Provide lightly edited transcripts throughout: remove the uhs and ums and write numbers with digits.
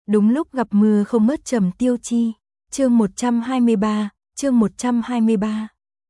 Đúng lúc gặp mưa không mất Trầm Tiêu Chi. Chương 123, chương 123.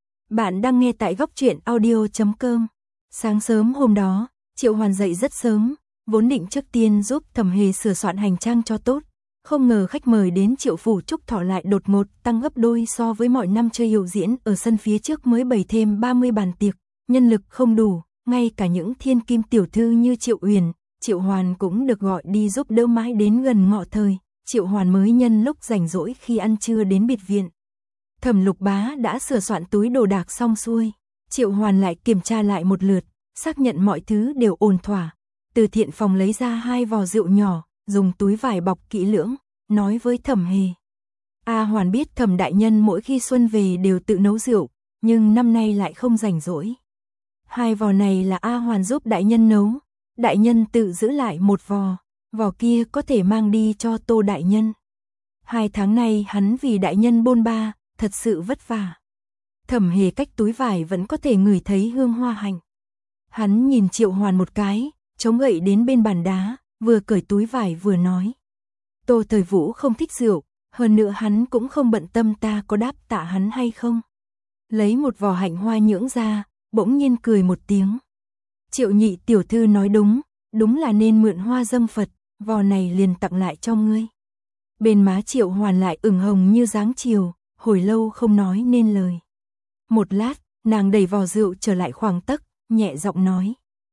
Bạn đang nghe tại góc truyện audio.com. Sáng sớm hôm đó, Triệu Hoàn dậy rất sớm, vốn định trước tiên giúp Thẩm Hề sửa soạn hành trang cho tốt. Không ngờ khách mời đến Triệu phủ Trúc Thọ lại đột ngột tăng gấp đôi so với mọi năm chơi hiệu diễn, ở sân phía trước mới bày thêm 30 bàn tiệc, nhân lực không đủ, ngay cả những thiên kim tiểu thư như Triệu Uyển, Triệu Hoàn cũng được gọi đi giúp đỡ mãi đến gần ngọ thời, Triệu Hoàn mới nhân lúc rảnh rỗi khi ăn trưa đến biệt viện. Thẩm Lục Bá đã sửa soạn túi đồ đạc xong xuôi, Triệu Hoàn lại kiểm tra lại một lượt, xác nhận mọi thứ đều ổn thỏa. Từ thiện phòng lấy ra 2 vò rượu nhỏ, dùng túi vải bọc kỹ lưỡng, nói với Thẩm Hề. A Hoàn biết Thẩm đại nhân mỗi khi xuân về đều tự nấu rượu, nhưng năm nay lại không rảnh rỗi. 2 vò này là A Hoàn giúp đại nhân nấu, đại nhân tự giữ lại 1 vò, vò kia có thể mang đi cho Tô đại nhân. 2 tháng nay hắn vì đại nhân bôn ba, thật sự vất vả. Thẩm Hề cách túi vải vẫn có thể ngửi thấy hương hoa hạnh. Hắn nhìn Triệu Hoàn một cái, chống gậy đến bên bàn đá, vừa cởi túi vải vừa nói. Tô Thời Vũ không thích rượu, hơn nữa hắn cũng không bận tâm ta có đáp tạ hắn hay không. Lấy một vò hạnh hoa nhưỡng ra, bỗng nhiên cười một tiếng. Triệu nhị tiểu thư nói đúng, đúng là nên mượn hoa dâng Phật, vò này liền tặng lại cho ngươi. Bên má Triệu Hoàn lại ửng hồng như dáng chiều, hồi lâu không nói nên lời. Một lát, nàng đẩy vò rượu trở lại khoảng tấc, nhẹ giọng nói.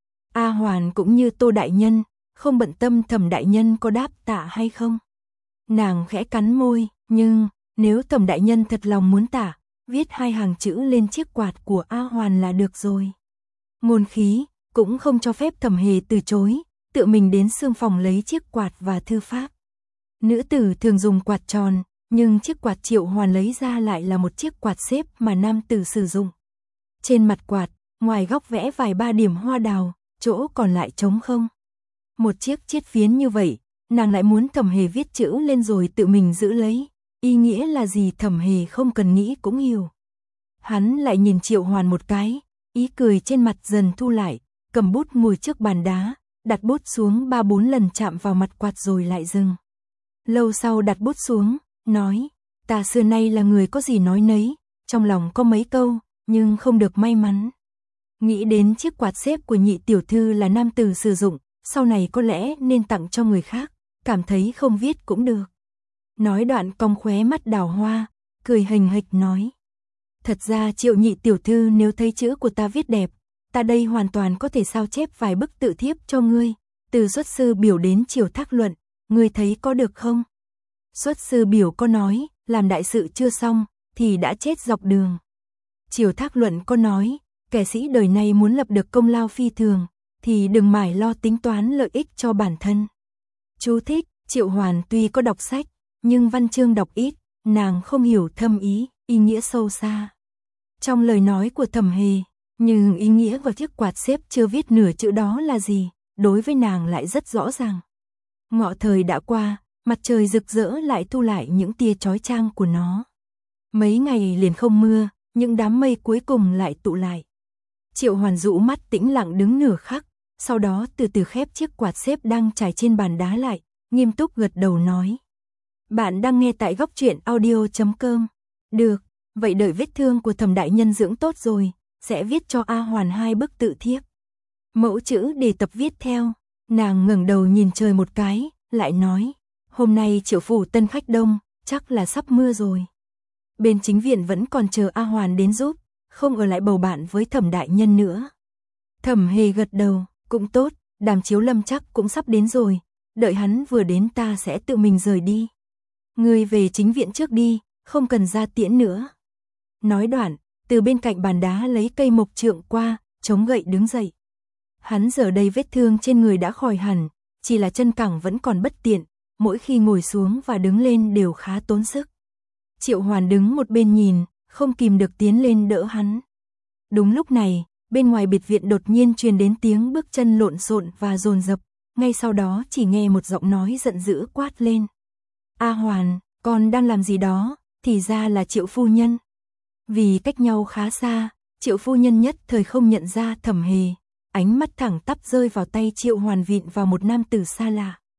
A Hoàn cũng như Tô đại nhân, không bận tâm Thẩm đại nhân có đáp tạ hay không. Nàng khẽ cắn môi, nhưng nếu Thẩm đại nhân thật lòng muốn tạ, viết 2 hàng chữ lên chiếc quạt của A Hoàn là được rồi. Ngôn khí, cũng không cho phép Thẩm Hề từ chối, tự mình đến xương phòng lấy chiếc quạt và thư pháp. Nữ tử thường dùng quạt tròn, nhưng chiếc quạt Triệu Hoàn lấy ra lại là một chiếc quạt xếp mà nam tử sử dụng. Trên mặt quạt, ngoài góc vẽ vài 3 điểm hoa đào, chỗ còn lại trống không. Một chiếc chiết phiến như vậy, nàng lại muốn Thẩm Hề viết chữ lên rồi tự mình giữ lấy, ý nghĩa là gì Thẩm Hề không cần nghĩ cũng hiểu. Hắn lại nhìn Triệu Hoàn một cái, ý cười trên mặt dần thu lại, cầm bút ngồi trước bàn đá, đặt bút xuống 3-4 lần chạm vào mặt quạt rồi lại dừng. Lâu sau đặt bút xuống, nói, ta xưa nay là người có gì nói nấy, trong lòng có mấy câu, nhưng không được may mắn. Nghĩ đến chiếc quạt xếp của nhị tiểu thư là nam tử sử dụng, sau này có lẽ nên tặng cho người khác, cảm thấy không viết cũng được. Nói đoạn cong khóe mắt đào hoa, cười hình hịch nói. Thật ra Triệu nhị tiểu thư nếu thấy chữ của ta viết đẹp, ta đây hoàn toàn có thể sao chép vài bức tự thiếp cho ngươi, từ xuất sư biểu đến chiều thác luận, ngươi thấy có được không? Xuất sư biểu có nói, làm đại sự chưa xong, thì đã chết dọc đường. Chiều thác luận có nói, kẻ sĩ đời này muốn lập được công lao phi thường, thì đừng mải lo tính toán lợi ích cho bản thân. Chú thích, Triệu Hoàn tuy có đọc sách, nhưng văn chương đọc ít, nàng không hiểu thâm ý, ý nghĩa sâu xa. Trong lời nói của Thẩm Hề, nhưng ý nghĩa vào chiếc quạt xếp chưa viết nửa chữ đó là gì, đối với nàng lại rất rõ ràng. Ngọ thời đã qua, mặt trời rực rỡ lại thu lại những tia chói chang của nó. Mấy ngày liền không mưa, những đám mây cuối cùng lại tụ lại. Triệu Hoàn rũ mắt tĩnh lặng đứng nửa khắc, sau đó từ từ khép chiếc quạt xếp đang trải trên bàn đá lại, nghiêm túc gật đầu nói. Bạn đang nghe tại góc truyện audio.com. Được, vậy đợi vết thương của Thẩm đại nhân dưỡng tốt rồi, sẽ viết cho A Hoàn 2 bức tự thiếp. Mẫu chữ để tập viết theo. Nàng ngẩng đầu nhìn trời một cái, lại nói. Hôm nay Triệu phủ tân khách đông, chắc là sắp mưa rồi. Bên chính viện vẫn còn chờ A Hoàn đến giúp, không ở lại bầu bạn với Thẩm đại nhân nữa. Thẩm Hề gật đầu, cũng tốt, Đàm Chiếu Lâm chắc cũng sắp đến rồi, đợi hắn vừa đến ta sẽ tự mình rời đi. Ngươi về chính viện trước đi, không cần ra tiễn nữa. Nói đoạn, từ bên cạnh bàn đá lấy cây mộc trượng qua, chống gậy đứng dậy. Hắn giờ đây vết thương trên người đã khỏi hẳn, chỉ là chân cẳng vẫn còn bất tiện, mỗi khi ngồi xuống và đứng lên đều khá tốn sức. Triệu Hoàn đứng một bên nhìn, không kìm được tiến lên đỡ hắn. Đúng lúc này, bên ngoài biệt viện đột nhiên truyền đến tiếng bước chân lộn xộn và dồn dập, ngay sau đó chỉ nghe một giọng nói giận dữ quát lên. A Hoàn, con đang làm gì đó, thì ra là Triệu phu nhân. Vì cách nhau khá xa, Triệu phu nhân nhất thời không nhận ra Thẩm Hề, ánh mắt thẳng tắp rơi vào tay Triệu Hoàn vịn vào một nam tử xa lạ.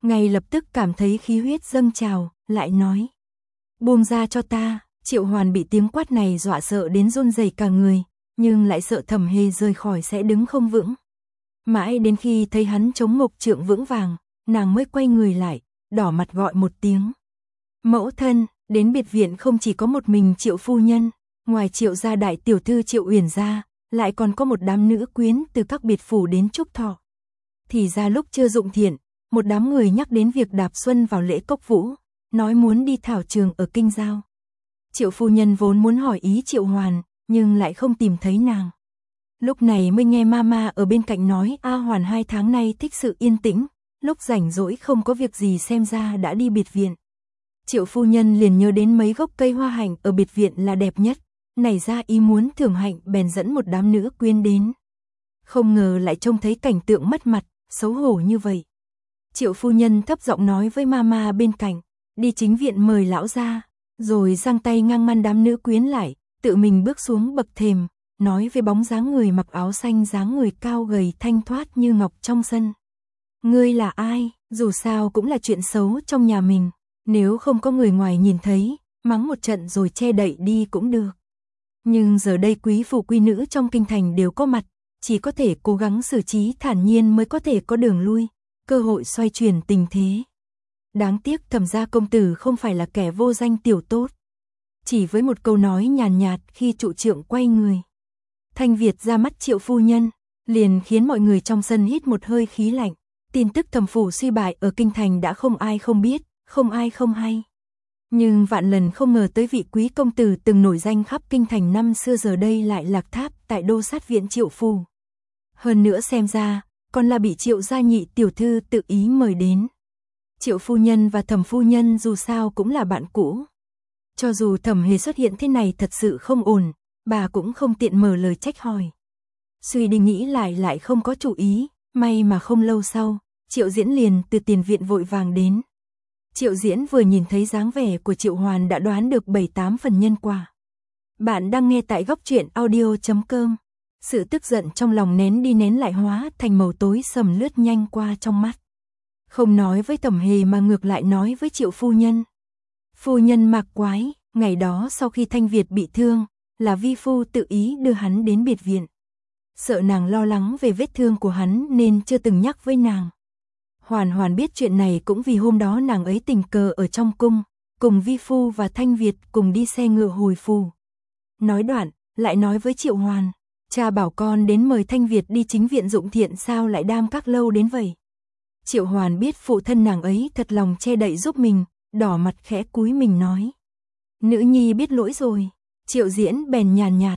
ngay lập tức cảm thấy khí huyết dâng trào, lại nói. Buông ra cho ta. Triệu Hoàn bị tiếng quát này dọa sợ đến run rẩy cả người, nhưng lại sợ Thẩm Hề rời khỏi sẽ đứng không vững. Mãi đến khi thấy hắn chống ngục trượng vững vàng, nàng mới quay người lại, đỏ mặt gọi một tiếng. Mẫu thân. Đến biệt viện không chỉ có một mình Triệu phu nhân, ngoài Triệu gia đại tiểu thư Triệu Uyển ra, lại còn có một đám nữ quyến từ các biệt phủ đến chúc thọ. Thì ra lúc chưa dụng thiện, một đám người nhắc đến việc đạp xuân vào lễ Cốc Vũ, nói muốn đi thảo trường ở Kinh Giao. Triệu phu nhân vốn muốn hỏi ý Triệu Hoàn, nhưng lại không tìm thấy nàng. Lúc này mới nghe mama ở bên cạnh nói A Hoàn 2 tháng nay thích sự yên tĩnh, lúc rảnh rỗi không có việc gì xem ra đã đi biệt viện. Triệu phu nhân liền nhớ đến mấy gốc cây hoa hạnh ở biệt viện là đẹp nhất, nảy ra ý muốn thưởng hạnh bèn dẫn một đám nữ quyến đến. Không ngờ lại trông thấy cảnh tượng mất mặt, xấu hổ như vậy. Triệu phu nhân thấp giọng nói với mama bên cạnh, đi chính viện mời lão ra, rồi giang tay ngang ngăn đám nữ quyến lại, tự mình bước xuống bậc thềm, nói với bóng dáng người mặc áo xanh dáng người cao gầy thanh thoát như ngọc trong sân. Ngươi là ai, dù sao cũng là chuyện xấu trong nhà mình, nếu không có người ngoài nhìn thấy, mắng một trận rồi che đậy đi cũng được. Nhưng giờ đây quý phụ quý nữ trong kinh thành đều có mặt, chỉ có thể cố gắng xử trí thản nhiên mới có thể có đường lui, cơ hội xoay chuyển tình thế. Đáng tiếc Thẩm gia công tử không phải là kẻ vô danh tiểu tốt. Chỉ với một câu nói nhàn nhạt khi trụ trượng quay người, thanh Việt ra mắt Triệu phu nhân, liền khiến mọi người trong sân hít một hơi khí lạnh. Tin tức Thẩm phủ suy bại ở kinh thành đã không ai không biết, không ai không hay. Nhưng vạn lần không ngờ tới vị quý công tử từng nổi danh khắp kinh thành năm xưa giờ đây lại lạc tháp tại đô sát viện Triệu phủ. Hơn nữa xem ra, còn là bị Triệu gia nhị tiểu thư tự ý mời đến. Triệu phu nhân và Thẩm phu nhân dù sao cũng là bạn cũ. Cho dù Thẩm Hề xuất hiện thế này thật sự không ổn, bà cũng không tiện mở lời trách hỏi. Suy đi nghĩ lại không có chủ ý, may mà không lâu sau, Triệu Diễn liền từ tiền viện vội vàng đến. Triệu Diễn vừa nhìn thấy dáng vẻ của Triệu Hoàn đã đoán được 7-8 phần nhân quả. Bạn đang nghe tại góc truyện audio.com. Sự tức giận trong lòng nén đi nén lại hóa thành màu tối sầm lướt nhanh qua trong mắt. Không nói với Thẩm Hề mà ngược lại nói với Triệu phu nhân. Phu nhân Mạc Quái, ngày đó sau khi Thanh Việt bị thương, là vi phu tự ý đưa hắn đến biệt viện. Sợ nàng lo lắng về vết thương của hắn nên chưa từng nhắc với nàng. Hoàn biết chuyện này cũng vì hôm đó nàng ấy tình cờ ở trong cung, cùng vi phu và Thanh Việt cùng đi xe ngựa hồi phủ. Nói đoạn, lại nói với Triệu Hoàn, cha bảo con đến mời Thanh Việt đi chính viện dụng thiện sao lại đam các lâu đến vậy. Triệu Hoàn biết phụ thân nàng ấy thật lòng che đậy giúp mình, đỏ mặt khẽ cúi mình nói. Nữ nhi biết lỗi rồi. Triệu Diễn bèn nhàn nhạt,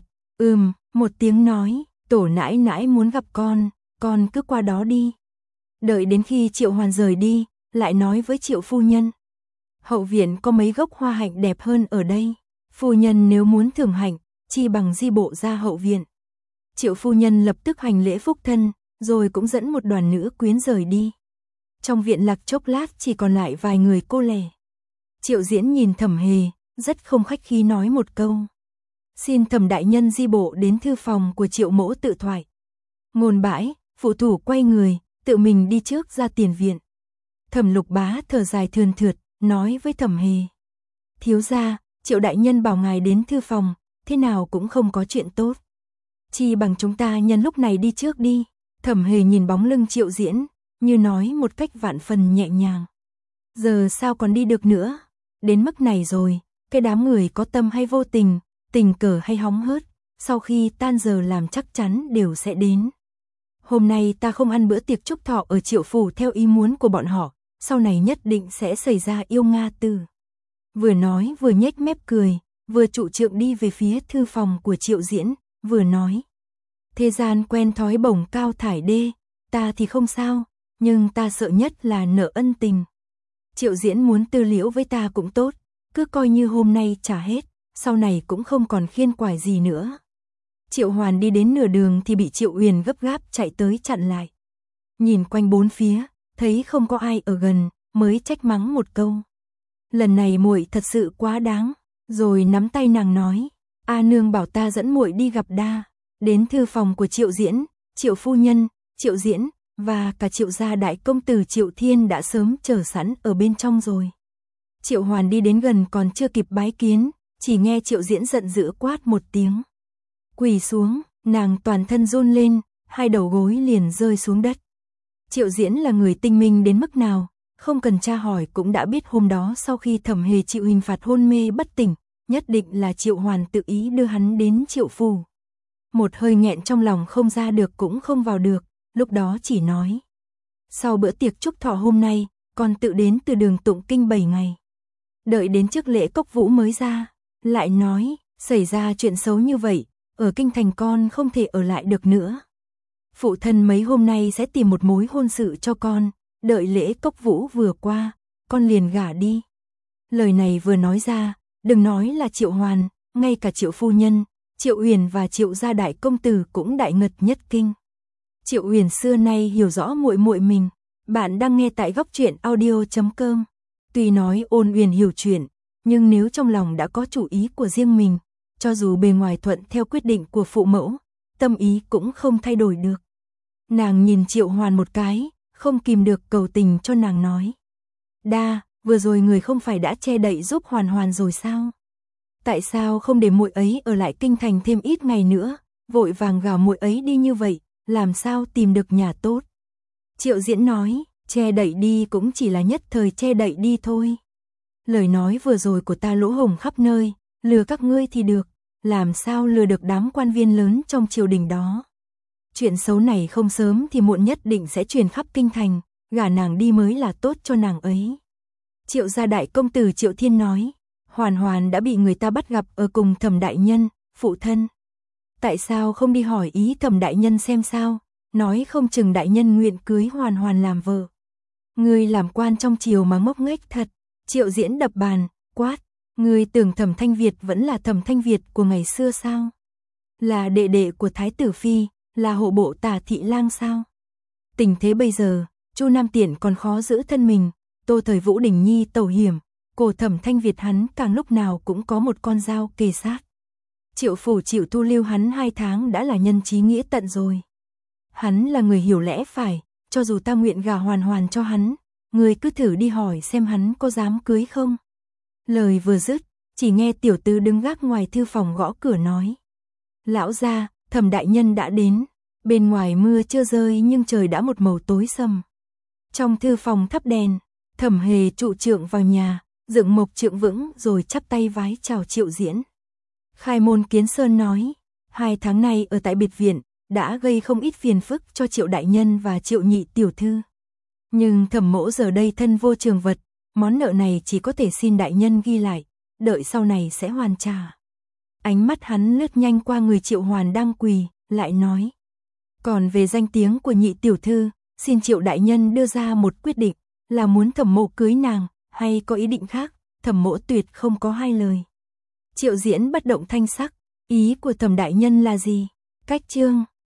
một tiếng nói, tổ nãi nãi muốn gặp con cứ qua đó đi. Đợi đến khi Triệu Hoàn rời đi, lại nói với Triệu phu nhân. Hậu viện có mấy gốc hoa hạnh đẹp hơn ở đây. Phu nhân nếu muốn thưởng hạnh, chi bằng di bộ ra hậu viện. Triệu phu nhân lập tức hành lễ phúc thân, rồi cũng dẫn một đoàn nữ quyến rời đi. Trong viện lạc chốc lát chỉ còn lại vài người cô lẻ. Triệu Diễn nhìn Thẩm Hề, rất không khách khí nói một câu. Xin Thẩm đại nhân di bộ đến thư phòng của Triệu mỗ tự thoại. Ngôn bãi, phụ thủ quay người, tự mình đi trước ra tiền viện. Thẩm Lục Bá thở dài thườn thượt, nói với Thẩm Hề. Thiếu gia, Triệu đại nhân bảo ngài đến thư phòng, thế nào cũng không có chuyện tốt. Chi bằng chúng ta nhân lúc này đi trước đi. Thẩm Hề nhìn bóng lưng Triệu Diễn, như nói một cách vạn phần nhẹ nhàng. Giờ sao còn đi được nữa? Đến mức này rồi, cái đám người có tâm hay vô tình, tình cờ hay hóng hớt, sau khi tan giờ làm chắc chắn đều sẽ đến. Hôm nay ta không ăn bữa tiệc chúc thọ ở Triệu phủ theo ý muốn của bọn họ, sau này nhất định sẽ xảy ra yêu nga tư. Vừa nói vừa nhếch mép cười, vừa trụ trượng đi về phía thư phòng của Triệu Diễn, vừa nói. Thế gian quen thói bổng cao thải đê, ta thì không sao, nhưng ta sợ nhất là nợ ân tình. Triệu Diễn muốn tư liễu với ta cũng tốt, cứ coi như hôm nay trả hết, sau này cũng không còn khiên quải gì nữa. Triệu Hoàn đi đến nửa đường thì bị Triệu Uyển gấp gáp chạy tới chặn lại. Nhìn quanh bốn phía, thấy không có ai ở gần, mới trách mắng một câu. Lần này muội thật sự quá đáng, rồi nắm tay nàng nói, A nương bảo ta dẫn muội đi gặp đa, đến thư phòng của Triệu Diễn, Triệu phu nhân, Triệu Diễn, và cả Triệu gia đại công tử Triệu Thiên đã sớm chờ sẵn ở bên trong rồi. Triệu Hoàn đi đến gần còn chưa kịp bái kiến, chỉ nghe Triệu Diễn giận dữ quát một tiếng. Quỳ xuống, nàng toàn thân run lên, hai đầu gối liền rơi xuống đất. Triệu Diễn là người tinh minh đến mức nào, không cần tra hỏi cũng đã biết hôm đó sau khi Thẩm Hề chịu hình phạt hôn mê bất tỉnh, nhất định là Triệu Hoàn tự ý đưa hắn đến Triệu phủ. Một hơi nghẹn trong lòng không ra được cũng không vào được, lúc đó chỉ nói. Sau bữa tiệc chúc thọ hôm nay, con tự đến từ đường tụng kinh 7 ngày. Đợi đến trước lễ cốc vũ mới ra, lại nói, xảy ra chuyện xấu như vậy, ở kinh thành con không thể ở lại được nữa. Phụ thân mấy hôm nay sẽ tìm một mối hôn sự cho con, đợi lễ cốc vũ vừa qua, con liền gả đi. Lời này vừa nói ra, đừng nói là Triệu Hoàn, ngay cả Triệu phu nhân, Triệu Uyển và Triệu gia đại công tử cũng đại ngật nhất kinh. Triệu Uyển xưa nay hiểu rõ muội muội mình. Bạn đang nghe tại góc truyện audio.com. Tuy nói Ôn Uyển hiểu chuyện, nhưng nếu trong lòng đã có chủ ý của riêng mình, cho dù bề ngoài thuận theo quyết định của phụ mẫu, tâm ý cũng không thay đổi được. Nàng nhìn Triệu Hoàn một cái, không kìm được cầu tình cho nàng nói. Đa, vừa rồi người không phải đã che đậy giúp Hoàn Hoàn rồi sao? Tại sao không để muội ấy ở lại kinh thành thêm ít ngày nữa, vội vàng gả muội ấy đi như vậy, làm sao tìm được nhà tốt? Triệu Diễn nói, che đậy đi cũng chỉ là nhất thời che đậy đi thôi. Lời nói vừa rồi của ta lỗ hổng khắp nơi, lừa các ngươi thì được, làm sao lừa được đám quan viên lớn trong triều đình đó. Chuyện xấu này không sớm thì muộn nhất định sẽ truyền khắp kinh thành, gả nàng đi mới là tốt cho nàng ấy. Triệu gia đại công tử Triệu Thiên nói, Hoàn Hoàn đã bị người ta bắt gặp ở cùng Thẩm đại nhân, phụ thân. Tại sao không đi hỏi ý Thẩm đại nhân xem sao, nói không chừng đại nhân nguyện cưới Hoàn Hoàn làm vợ. Ngươi làm quan trong triều mà ngốc nghếch thật. Triệu Diễn đập bàn, quát, ngươi tưởng Thẩm Thanh Việt vẫn là Thẩm Thanh Việt của ngày xưa sao? Là đệ đệ của Thái tử Phi, là hộ bộ Tả thị lang sao? Tình thế bây giờ, Chu Nam Tiện còn khó giữ thân mình, Tô Thời Vũ Đình Nhi tẩu hiểm, cổ Thẩm Thanh Việt hắn càng lúc nào cũng có một con dao kề sát. Triệu phủ chịu thu lưu hắn 2 tháng đã là nhân chí nghĩa tận rồi. Hắn là người hiểu lẽ phải, cho dù ta nguyện gả Hoàn Hoàn cho hắn, người cứ thử đi hỏi xem hắn có dám cưới không. Lời vừa dứt, chỉ nghe tiểu tứ đứng gác ngoài thư phòng gõ cửa nói. Lão gia, Thẩm đại nhân đã đến, bên ngoài mưa chưa rơi nhưng trời đã một màu tối sầm. Trong thư phòng thắp đèn, Thẩm Hề trụ trượng vào nhà, dựng mộc trượng vững rồi chắp tay vái chào Triệu Diễn. Khai môn kiến sơn nói, 2 tháng nay ở tại biệt viện, đã gây không ít phiền phức cho Triệu đại nhân và Triệu nhị tiểu thư. Nhưng Thẩm mỗ giờ đây thân vô trường vật, món nợ này chỉ có thể xin đại nhân ghi lại, đợi sau này sẽ hoàn trả. Ánh mắt hắn lướt nhanh qua người Triệu Hoàn đang quỳ, lại nói. Còn về danh tiếng của nhị tiểu thư, xin Triệu đại nhân đưa ra một quyết định, là muốn Thẩm mộ cưới nàng, hay có ý định khác, Thẩm mỗ tuyệt không có hai lời. Triệu Diễn bất động thanh sắc, ý của Thẩm đại nhân là gì? Cách chương